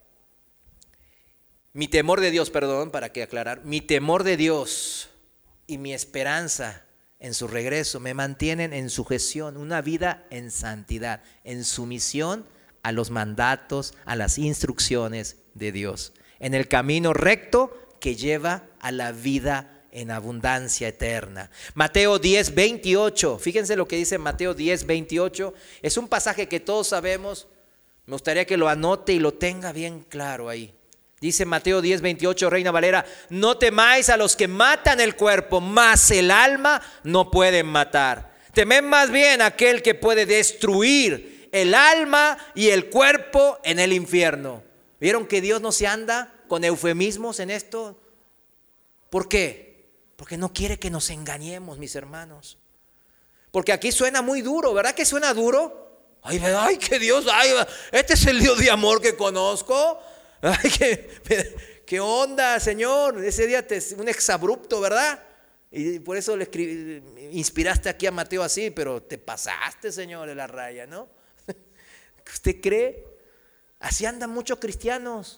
Mi temor de Dios, perdón, para que aclarar, mi temor de Dios y mi esperanza en su regreso me mantienen en sujeción, una vida en santidad, en sumisión a los mandatos, a las instrucciones de Dios, en el camino recto que lleva a la vida en abundancia eterna. Mateo 10:28, fíjense lo que dice Mateo 10:28, es un pasaje que todos sabemos, me gustaría que lo anote y lo tenga bien claro ahí. Dice Mateo 10:28, Reina Valera, no temáis a los que matan el cuerpo, mas el alma no pueden matar. Temed más bien a aquel que puede destruir el alma y el cuerpo en el infierno. ¿Vieron que Dios no se anda con eufemismos en esto? ¿Por qué? Porque no quiere que nos engañemos, mis hermanos. Porque aquí suena muy duro, ¿verdad que suena duro? Ay, que Dios, este es el Dios de amor que conozco. Ay, ¿qué onda, Señor? Ese día un exabrupto, ¿verdad? Y por eso le inspiraste aquí a Mateo así, pero te pasaste, Señor, de la raya, ¿no? ¿Usted cree? Así andan muchos cristianos.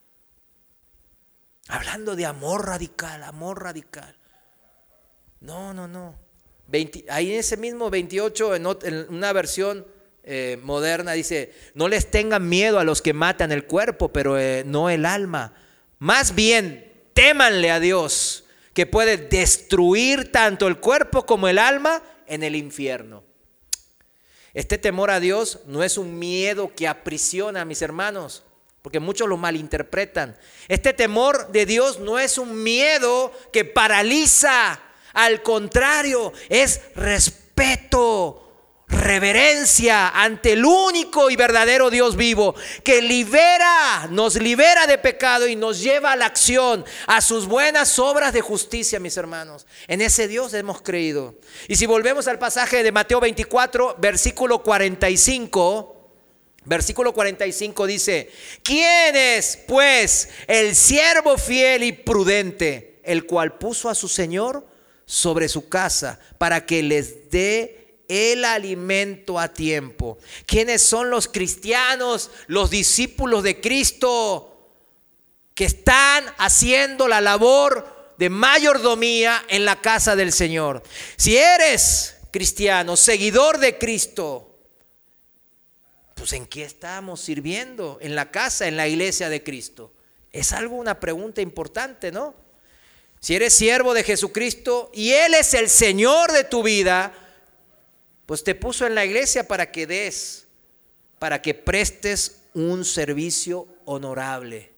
Hablando de amor radical, amor radical. No. Ahí en ese mismo 28, en una versión moderna dice, no les tengan miedo a los que matan el cuerpo, pero no el alma. Más bien, témanle a Dios, que puede destruir tanto el cuerpo como el alma en el infierno. Este temor a Dios no es un miedo que aprisiona, mis hermanos, porque muchos lo malinterpretan. Este temor de Dios no es un miedo que paraliza, al contrario, es respeto, reverencia ante el único y verdadero Dios vivo, que nos libera de pecado y nos lleva a la acción, a sus buenas obras de justicia, mis hermanos. En ese Dios hemos creído. Y si volvemos al pasaje de Mateo 24, versículo 45, versículo 45 dice, ¿quién es pues el siervo fiel y prudente, el cual puso a su Señor sobre su casa para que les dé el alimento a tiempo? ¿Quiénes son los cristianos, los discípulos de Cristo que están haciendo la labor de mayordomía en la casa del Señor? Si eres cristiano, seguidor de Cristo, pues ¿en qué estamos sirviendo? En la casa, en la iglesia de Cristo. Es una pregunta importante, ¿no? Si eres siervo de Jesucristo y Él es el Señor de tu vida, pues te puso en la iglesia para que para que prestes un servicio honorable,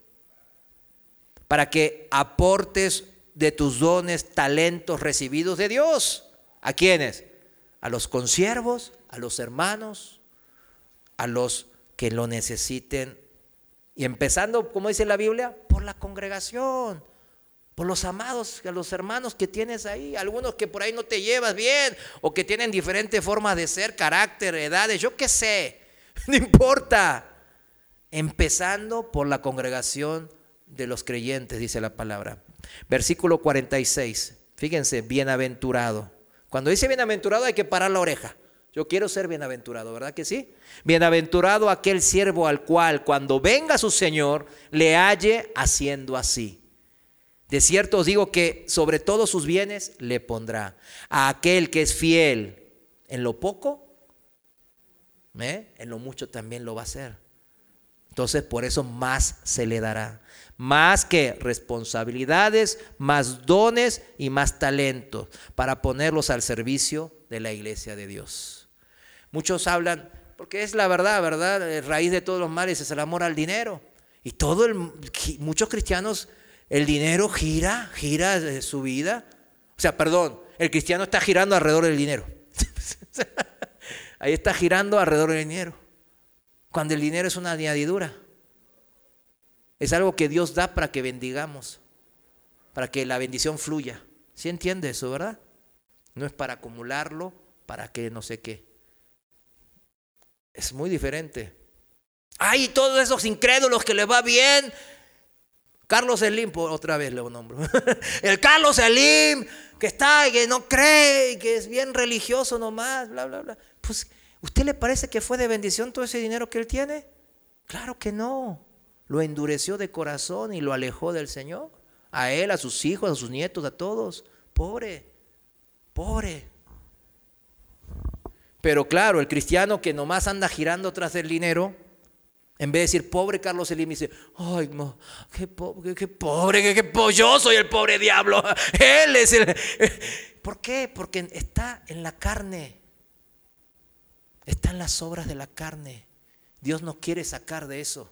para que aportes de tus dones, talentos recibidos de Dios. ¿A quiénes? A los consiervos, a los hermanos, a los que lo necesiten. Y empezando, como dice la Biblia, por la congregación, por los amados, a los hermanos que tienes ahí, algunos que por ahí no te llevas bien o que tienen diferentes formas de ser, carácter, edades, yo qué sé, no importa. Empezando por la congregación de los creyentes, dice la palabra. Versículo 46, fíjense, bienaventurado. Cuando dice bienaventurado hay que parar la oreja. Yo quiero ser bienaventurado, ¿verdad que sí? Bienaventurado aquel siervo al cual cuando venga su Señor le halle haciendo así. De cierto os digo que sobre todos sus bienes le pondrá. A aquel que es fiel en lo poco, en lo mucho también lo va a hacer. Entonces por eso más se le dará. Más que responsabilidades, más dones y más talentos para ponerlos al servicio de la iglesia de Dios. Muchos hablan, porque es la verdad, ¿verdad? La raíz de todos los males es el amor al dinero. Y muchos cristianos, el dinero gira su vida. O sea, perdón, el cristiano está girando alrededor del dinero. Ahí está girando alrededor del dinero. Cuando el dinero es una añadidura. Es algo que Dios da para que bendigamos, para que la bendición fluya. ¿Sí entiende eso, verdad? No es para acumularlo, para que no sé qué. Es muy diferente. Ay, todos esos incrédulos que les va bien. Carlos Slim, otra vez lo nombro. El Carlos Slim, que está y que no cree, y que es bien religioso nomás, bla, bla, bla. Pues, ¿usted le parece que fue de bendición todo ese dinero que él tiene? Claro que no. Lo endureció de corazón y lo alejó del Señor. A él, a sus hijos, a sus nietos, a todos. Pobre. Pero claro, el cristiano que nomás anda girando tras el dinero, en vez de decir, pobre Carlos Slim, dice, ay, no, qué pobre, yo soy el pobre diablo. Él es el... ¿Por qué? Porque está en la carne. Está en las obras de la carne. Dios nos quiere sacar de eso.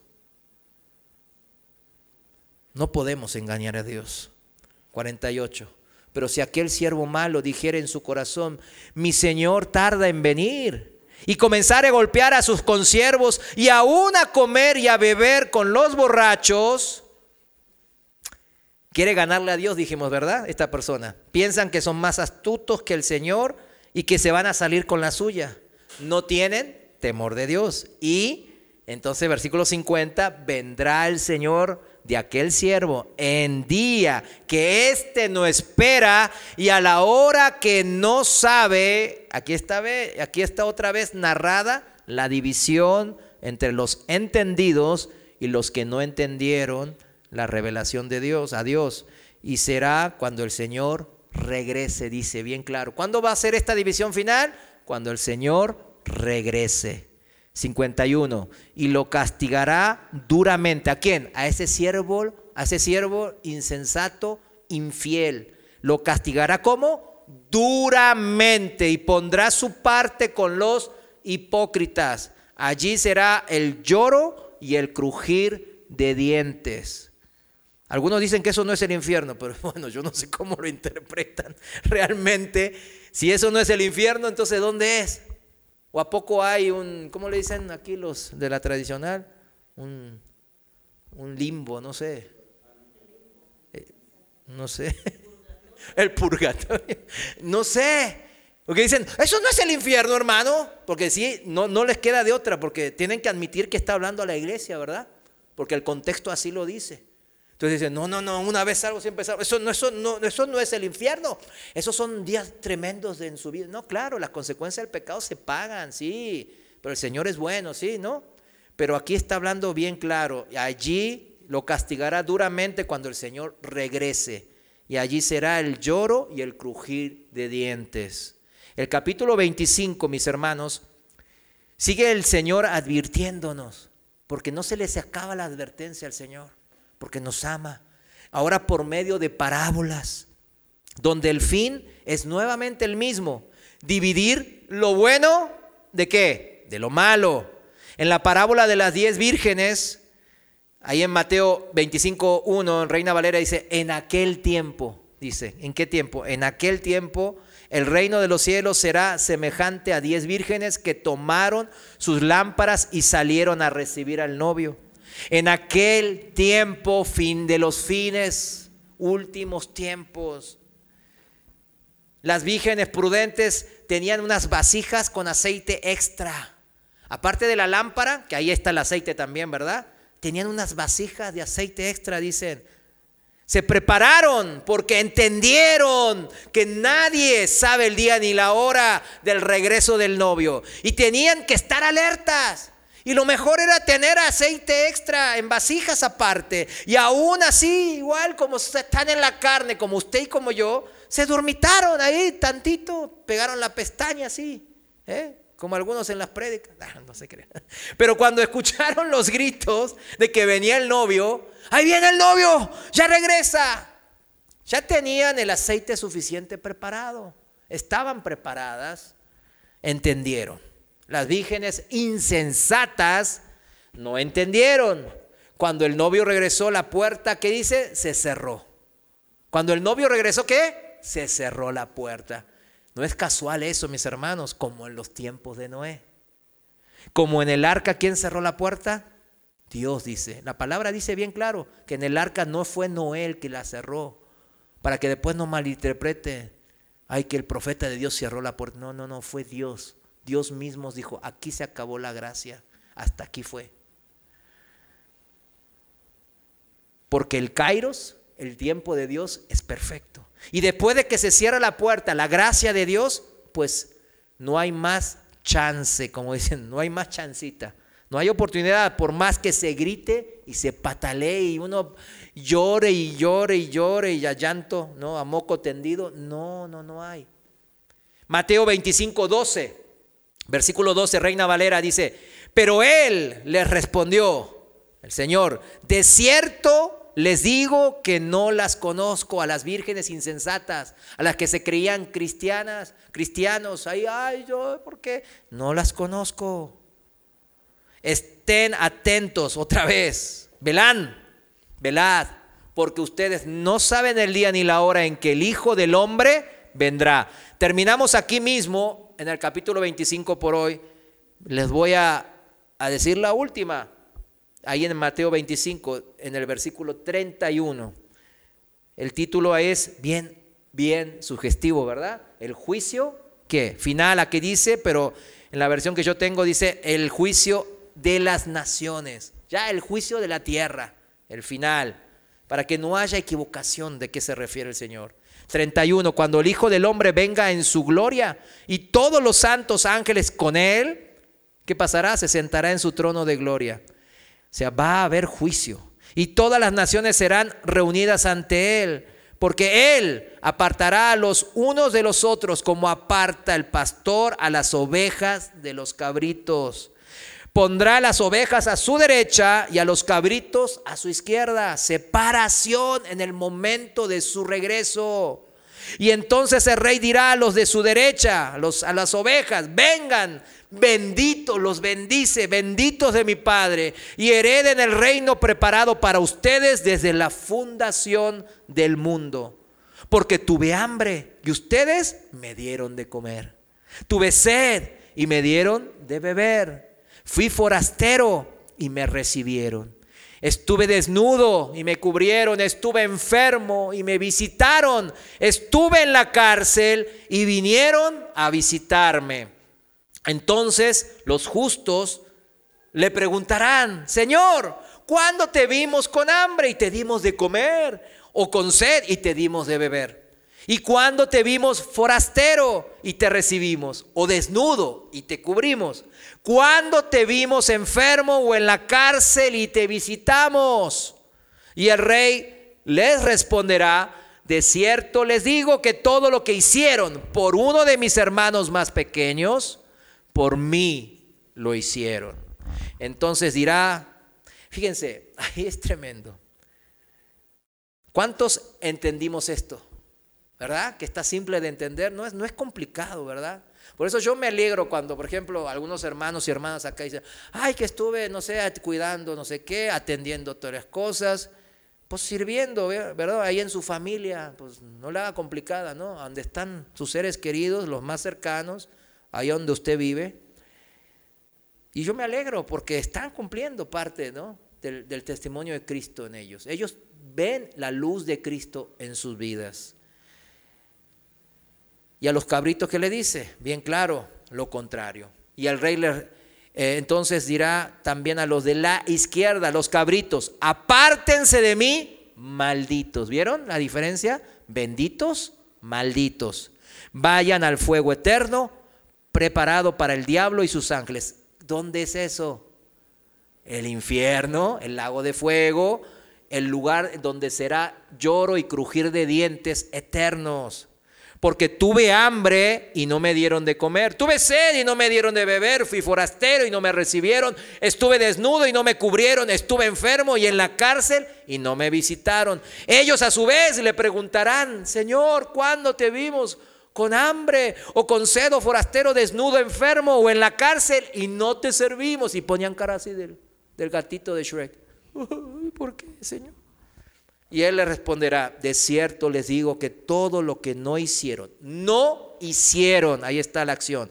No podemos engañar a Dios. 48. Pero si aquel siervo malo dijere en su corazón, mi Señor tarda en venir, y comenzare a golpear a sus consiervos y aún a comer y a beber con los borrachos, quiere ganarle a Dios, dijimos, ¿verdad? Esta persona. Piensan que son más astutos que el Señor y que se van a salir con la suya. No tienen temor de Dios. Y entonces, versículo 50, vendrá el Señor de aquel siervo en día que éste no espera y a la hora que no sabe. Aquí está otra vez narrada la división entre los entendidos y los que no entendieron la revelación de Dios, a Dios. Y será cuando el Señor regrese, dice bien claro. ¿Cuándo va a ser esta división final? Cuando el Señor regrese. 51. Y lo castigará duramente. ¿A quién? A ese siervo insensato, infiel. Lo castigará ¿cómo? Duramente. Y pondrá su parte con los hipócritas. Allí será el lloro y el crujir de dientes. Algunos dicen que eso no es el infierno, pero bueno, yo no sé cómo lo interpretan realmente. Si eso no es el infierno, entonces ¿dónde es? ¿O a poco hay cómo le dicen aquí los de la tradicional? Un limbo, no sé. No sé. El purgatorio. No sé. Porque dicen, eso no es el infierno, hermano. Porque sí, no les queda de otra, porque tienen que admitir que está hablando a la iglesia, ¿verdad? Porque el contexto así lo dice. Entonces dicen, no, una vez salvo, siempre salvo. Eso no es el infierno. Esos son días tremendos en su vida. No, claro, las consecuencias del pecado se pagan, sí. Pero el Señor es bueno, sí, ¿no? Pero aquí está hablando bien claro. Allí lo castigará duramente cuando el Señor regrese. Y allí será el lloro y el crujir de dientes. El capítulo 25, mis hermanos, sigue el Señor advirtiéndonos. Porque no se les acaba la advertencia al Señor. Porque nos ama. Ahora por medio de parábolas, donde el fin es nuevamente el mismo: dividir lo bueno ¿de qué? De lo malo. En la parábola de las 10 vírgenes, ahí en Mateo 25:1, en Reina Valera dice, en aquel tiempo, dice, ¿en qué tiempo? En aquel tiempo el reino de los cielos será semejante a 10 vírgenes que tomaron sus lámparas y salieron a recibir al novio. En aquel tiempo, fin de los fines, últimos tiempos. Las vírgenes prudentes tenían unas vasijas con aceite extra. Aparte de la lámpara, que ahí está el aceite también, ¿verdad? Tenían unas vasijas de aceite extra, dicen. Se prepararon porque entendieron que nadie sabe el día ni la hora del regreso del novio. Y tenían que estar alertas. Y lo mejor era tener aceite extra en vasijas aparte. Y aún así, igual como están en la carne, como usted y como yo, se dormitaron ahí tantito, pegaron la pestaña así, como algunos en las prédicas. No se crean. Pero cuando escucharon los gritos de que venía el novio, ¡ahí viene el novio! ¡Ya regresa! Ya tenían el aceite suficiente preparado. Estaban preparadas, entendieron. Las vírgenes insensatas no entendieron. Cuando el novio regresó, la puerta, ¿qué dice? Se cerró. Cuando el novio regresó, ¿qué? Se cerró la puerta. No es casual eso, mis hermanos, como en los tiempos de Noé. Como en el arca, ¿quién cerró la puerta? Dios dice. La palabra dice bien claro que en el arca no fue Noé el que la cerró, para que después no malinterprete. Ay, que el profeta de Dios cerró la puerta. No, fue Dios. Dios mismo dijo, aquí se acabó la gracia, hasta aquí fue. Porque el kairos, el tiempo de Dios es perfecto. Y después de que se cierra la puerta, la gracia de Dios, pues no hay más chance, como dicen, no hay más chancita. No hay oportunidad, por más que se grite y se patalee y uno llore y a llanto, ¿no? A moco tendido. No hay. Mateo 25:12, versículo 12, Reina Valera dice, pero él les respondió, el Señor, de cierto les digo que no las conozco, a las vírgenes insensatas, a las que se creían cristianos. Yo, ¿por qué? No las conozco. Estén atentos otra vez, velad, porque ustedes no saben el día ni la hora en que el Hijo del Hombre vendrá. Terminamos aquí mismo en el capítulo 25 por hoy. Les voy a decir la última, ahí en Mateo 25, en el versículo 31. El título es bien sugestivo, ¿verdad? El juicio, ¿qué? Final, aquí dice, pero en la versión que yo tengo dice el juicio de las naciones, ya el juicio de la tierra, el final, para que no haya equivocación de qué se refiere el Señor. 31, cuando el Hijo del Hombre venga en su gloria y todos los santos ángeles con él, ¿qué pasará? Se sentará en su trono de gloria. O sea, va a haber juicio y todas las naciones serán reunidas ante él, porque él apartará a los unos de los otros como aparta el pastor a las ovejas de los cabritos. Pondrá las ovejas a su derecha y a los cabritos a su izquierda. Separación en el momento de su regreso. Y entonces el rey dirá a los de su derecha, a las ovejas, vengan, benditos, los bendice, benditos de mi Padre, y hereden el reino preparado para ustedes desde la fundación del mundo. Porque tuve hambre y ustedes me dieron de comer. Tuve sed y me dieron de beber. Fui forastero y me recibieron. Estuve desnudo y me cubrieron. Estuve enfermo y me visitaron. Estuve en la cárcel y vinieron a visitarme. Entonces los justos le preguntarán, Señor, ¿cuándo te vimos con hambre y te dimos de comer? ¿O con sed y te dimos de beber? ¿Y cuándo te vimos forastero y te recibimos? ¿O desnudo y te cubrimos? ¿Cuándo te vimos enfermo o en la cárcel y te visitamos? Y el rey les responderá, de cierto les digo que todo lo que hicieron por uno de mis hermanos más pequeños, por mí lo hicieron. Entonces dirá, fíjense, ahí es tremendo. ¿Cuántos entendimos esto? ¿Verdad? Que está simple de entender, no es complicado, ¿verdad? Por eso yo me alegro cuando, por ejemplo, algunos hermanos y hermanas acá dicen, ay, que estuve, no sé, cuidando, no sé qué, atendiendo todas las cosas, pues sirviendo, ¿verdad? Ahí en su familia, pues no la haga complicada, ¿no? Donde están sus seres queridos, los más cercanos, ahí donde usted vive. Y yo me alegro porque están cumpliendo parte, ¿no? del testimonio de Cristo en ellos. Ellos ven la luz de Cristo en sus vidas. Y a los cabritos, ¿qué le dice? Bien claro, lo contrario. Y el rey entonces dirá también a los de la izquierda, los cabritos, apártense de mí, malditos. ¿Vieron la diferencia? Benditos, malditos. Vayan al fuego eterno, preparado para el diablo y sus ángeles. ¿Dónde es eso? El infierno, el lago de fuego, el lugar donde será lloro y crujir de dientes eternos. Porque tuve hambre y no me dieron de comer, tuve sed y no me dieron de beber, fui forastero y no me recibieron, estuve desnudo y no me cubrieron, estuve enfermo y en la cárcel y no me visitaron. Ellos a su vez le preguntarán: Señor, ¿cuándo te vimos con hambre o con sed o forastero, desnudo, enfermo o en la cárcel y no te servimos? Y ponían cara así del gatito de Shrek. ¿Por qué, Señor? Y él le responderá: de cierto les digo que todo lo que no hicieron, ahí está la acción,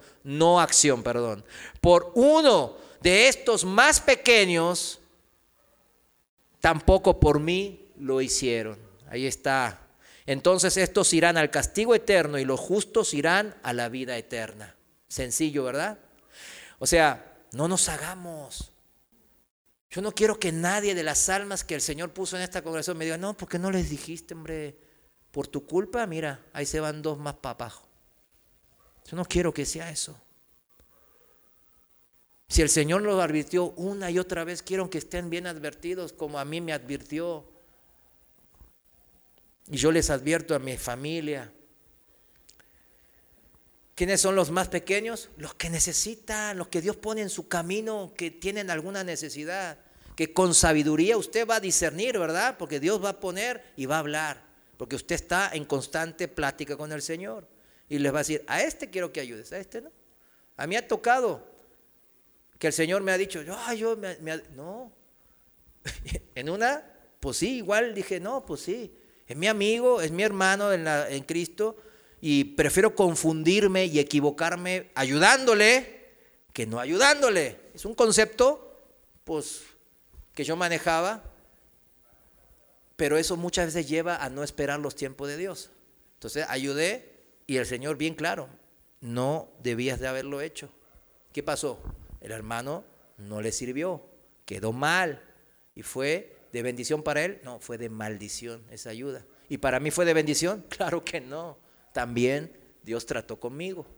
por uno de estos más pequeños, tampoco por mí lo hicieron. Ahí está. Entonces estos irán al castigo eterno y los justos irán a la vida eterna. Sencillo, ¿verdad? O sea, no nos hagamos. Yo no quiero que nadie de las almas que el Señor puso en esta congregación me diga: no, ¿por qué no les dijiste, hombre? Por tu culpa, mira, ahí se van 2 más para abajo. Yo no quiero que sea eso. Si el Señor los advirtió una y otra vez, quiero que estén bien advertidos como a mí me advirtió. Y yo les advierto a mi familia. ¿Quiénes son los más pequeños? Los que necesitan, los que Dios pone en su camino, que tienen alguna necesidad, que con sabiduría usted va a discernir, ¿verdad? Porque Dios va a poner y va a hablar, porque usted está en constante plática con el Señor y les va a decir: a este quiero que ayudes, a este no. A mí ha tocado que el Señor me ha dicho: no. En una, pues sí, igual dije: no, pues sí, es mi amigo, es mi hermano en Cristo. Y prefiero confundirme y equivocarme ayudándole que no ayudándole. Es un concepto pues que yo manejaba, pero eso muchas veces lleva a no esperar los tiempos de Dios. Entonces ayudé y el Señor bien claro: no debías de haberlo hecho. ¿Qué pasó? El hermano no le sirvió, quedó mal. ¿Y fue de bendición para él? No, fue de maldición esa ayuda. ¿Y para mí fue de bendición? Claro que no. También Dios trató conmigo.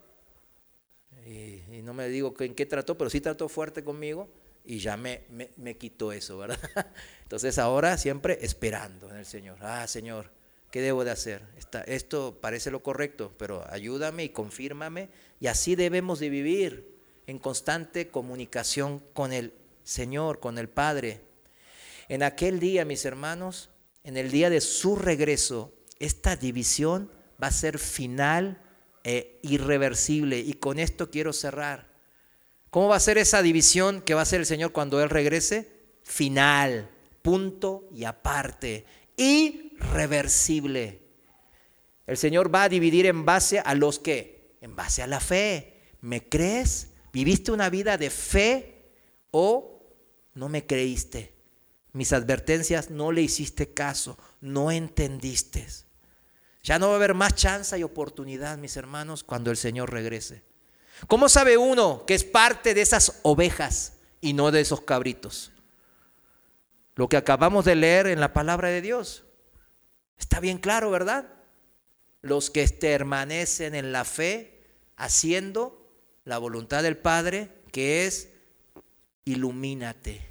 Y no me digo en qué trató, pero sí trató fuerte conmigo y ya me quitó eso, ¿verdad? Entonces ahora siempre esperando en el Señor. Señor, ¿qué debo de hacer? Esto parece lo correcto, pero ayúdame y confírmame. Y así debemos de vivir en constante comunicación con el Señor, con el Padre. En aquel día, mis hermanos, en el día de su regreso, esta división va a ser final e irreversible. Y con esto quiero cerrar. ¿Cómo va a ser esa división que va a hacer el Señor cuando Él regrese? Final, punto y aparte, irreversible. El Señor va a dividir en base a los que, en base a la fe. ¿Me crees? ¿Viviste una vida de fe o no me creíste? Mis advertencias no le hiciste caso, no entendiste. Ya no va a haber más chance y oportunidad, mis hermanos, cuando el Señor regrese. ¿Cómo sabe uno que es parte de esas ovejas y no de esos cabritos? Lo que acabamos de leer en la palabra de Dios. Está bien claro, ¿verdad? Los que permanecen en la fe, haciendo la voluntad del Padre, que es: ilumínate.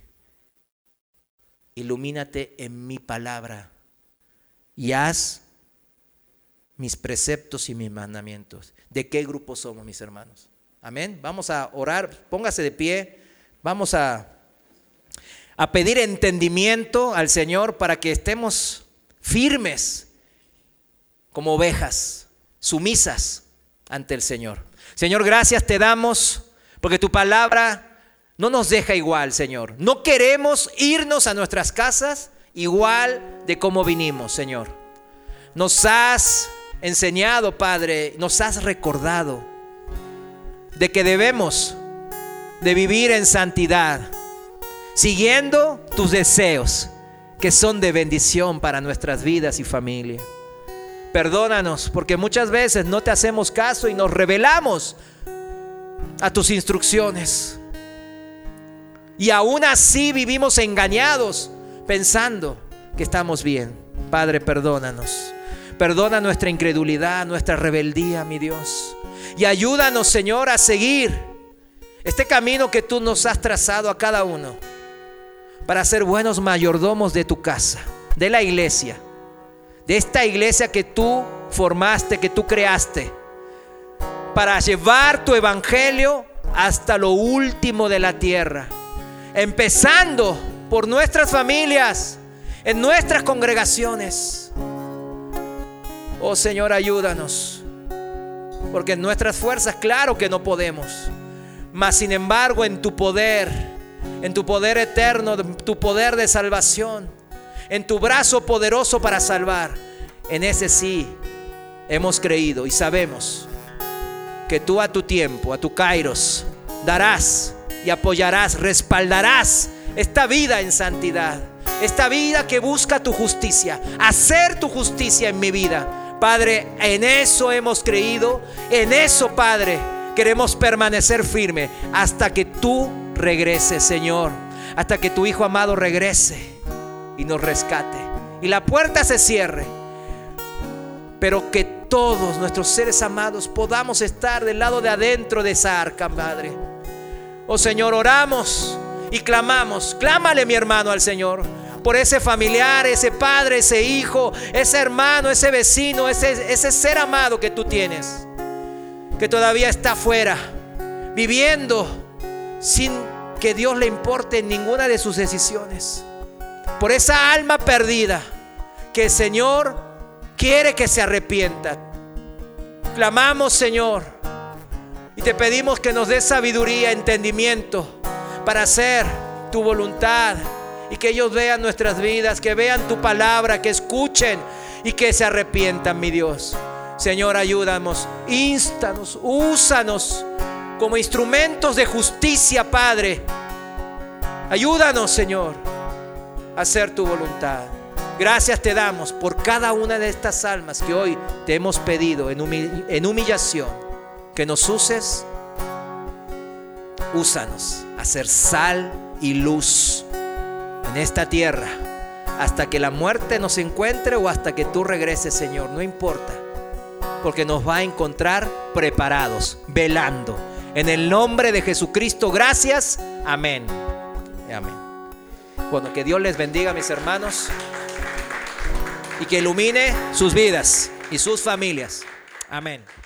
Ilumínate en mi palabra y haz mis preceptos y mis mandamientos. ¿De qué grupo somos, mis hermanos? Amén. Vamos a orar, póngase de pie. Vamos a pedir entendimiento al Señor para que estemos firmes como ovejas, sumisas ante el Señor. Señor, gracias te damos porque tu palabra no nos deja igual, Señor. No queremos irnos a nuestras casas igual de como vinimos, Señor. Nos has enseñado, Padre, nos has recordado de que debemos de vivir en santidad, siguiendo tus deseos que son de bendición para nuestras vidas y familia. Perdónanos porque muchas veces no te hacemos caso y nos rebelamos a tus instrucciones. Y aún así vivimos engañados pensando que estamos bien. Padre, perdónanos. Perdona nuestra incredulidad, nuestra rebeldía, mi Dios. Y ayúdanos, Señor, a seguir este camino que tú nos has trazado a cada uno, para ser buenos mayordomos de tu casa, de la iglesia, de esta iglesia que tú formaste, que tú creaste, para llevar tu evangelio hasta lo último de la tierra, empezando por nuestras familias, en nuestras congregaciones. Oh Señor, ayúdanos, porque en nuestras fuerzas claro que no podemos, mas sin embargo en tu poder eterno, en tu poder de salvación, en tu brazo poderoso para salvar, en ese sí hemos creído y sabemos que tú a tu tiempo, a tu kairos, darás y apoyarás, respaldarás esta vida en santidad, esta vida que busca tu justicia, hacer tu justicia en mi vida. Padre, en eso hemos creído, en eso, Padre, queremos permanecer firme hasta que tú regreses, Señor, hasta que tu Hijo amado regrese y nos rescate y la puerta se cierre, pero que todos nuestros seres amados podamos estar del lado de adentro de esa arca, Padre. Oh Señor, oramos y clamamos. Clámale, mi hermano, al Señor por ese familiar, ese padre, ese hijo, ese hermano, ese vecino, ese ser amado que tú tienes, que todavía está afuera, viviendo sin que Dios le importe ninguna de sus decisiones. Por esa alma perdida que el Señor quiere que se arrepienta. Clamamos, Señor, y te pedimos que nos des sabiduría, entendimiento para hacer tu voluntad, y que ellos vean nuestras vidas, que vean tu palabra, que escuchen y que se arrepientan, mi Dios. Señor, ayúdanos,ínstanos, úsanos como instrumentos de justicia, Padre. Ayúdanos, Señor, a hacer tu voluntad. Gracias te damos por cada una de estas almas que hoy te hemos pedido en humillación, que nos uses. Úsanos a ser sal y luz en esta tierra, hasta que la muerte nos encuentre o hasta que tú regreses, Señor. No importa, porque nos va a encontrar preparados, velando. En el nombre de Jesucristo, gracias. Amén. Amén. Bueno, que Dios les bendiga, mis hermanos, y que ilumine sus vidas y sus familias. Amén.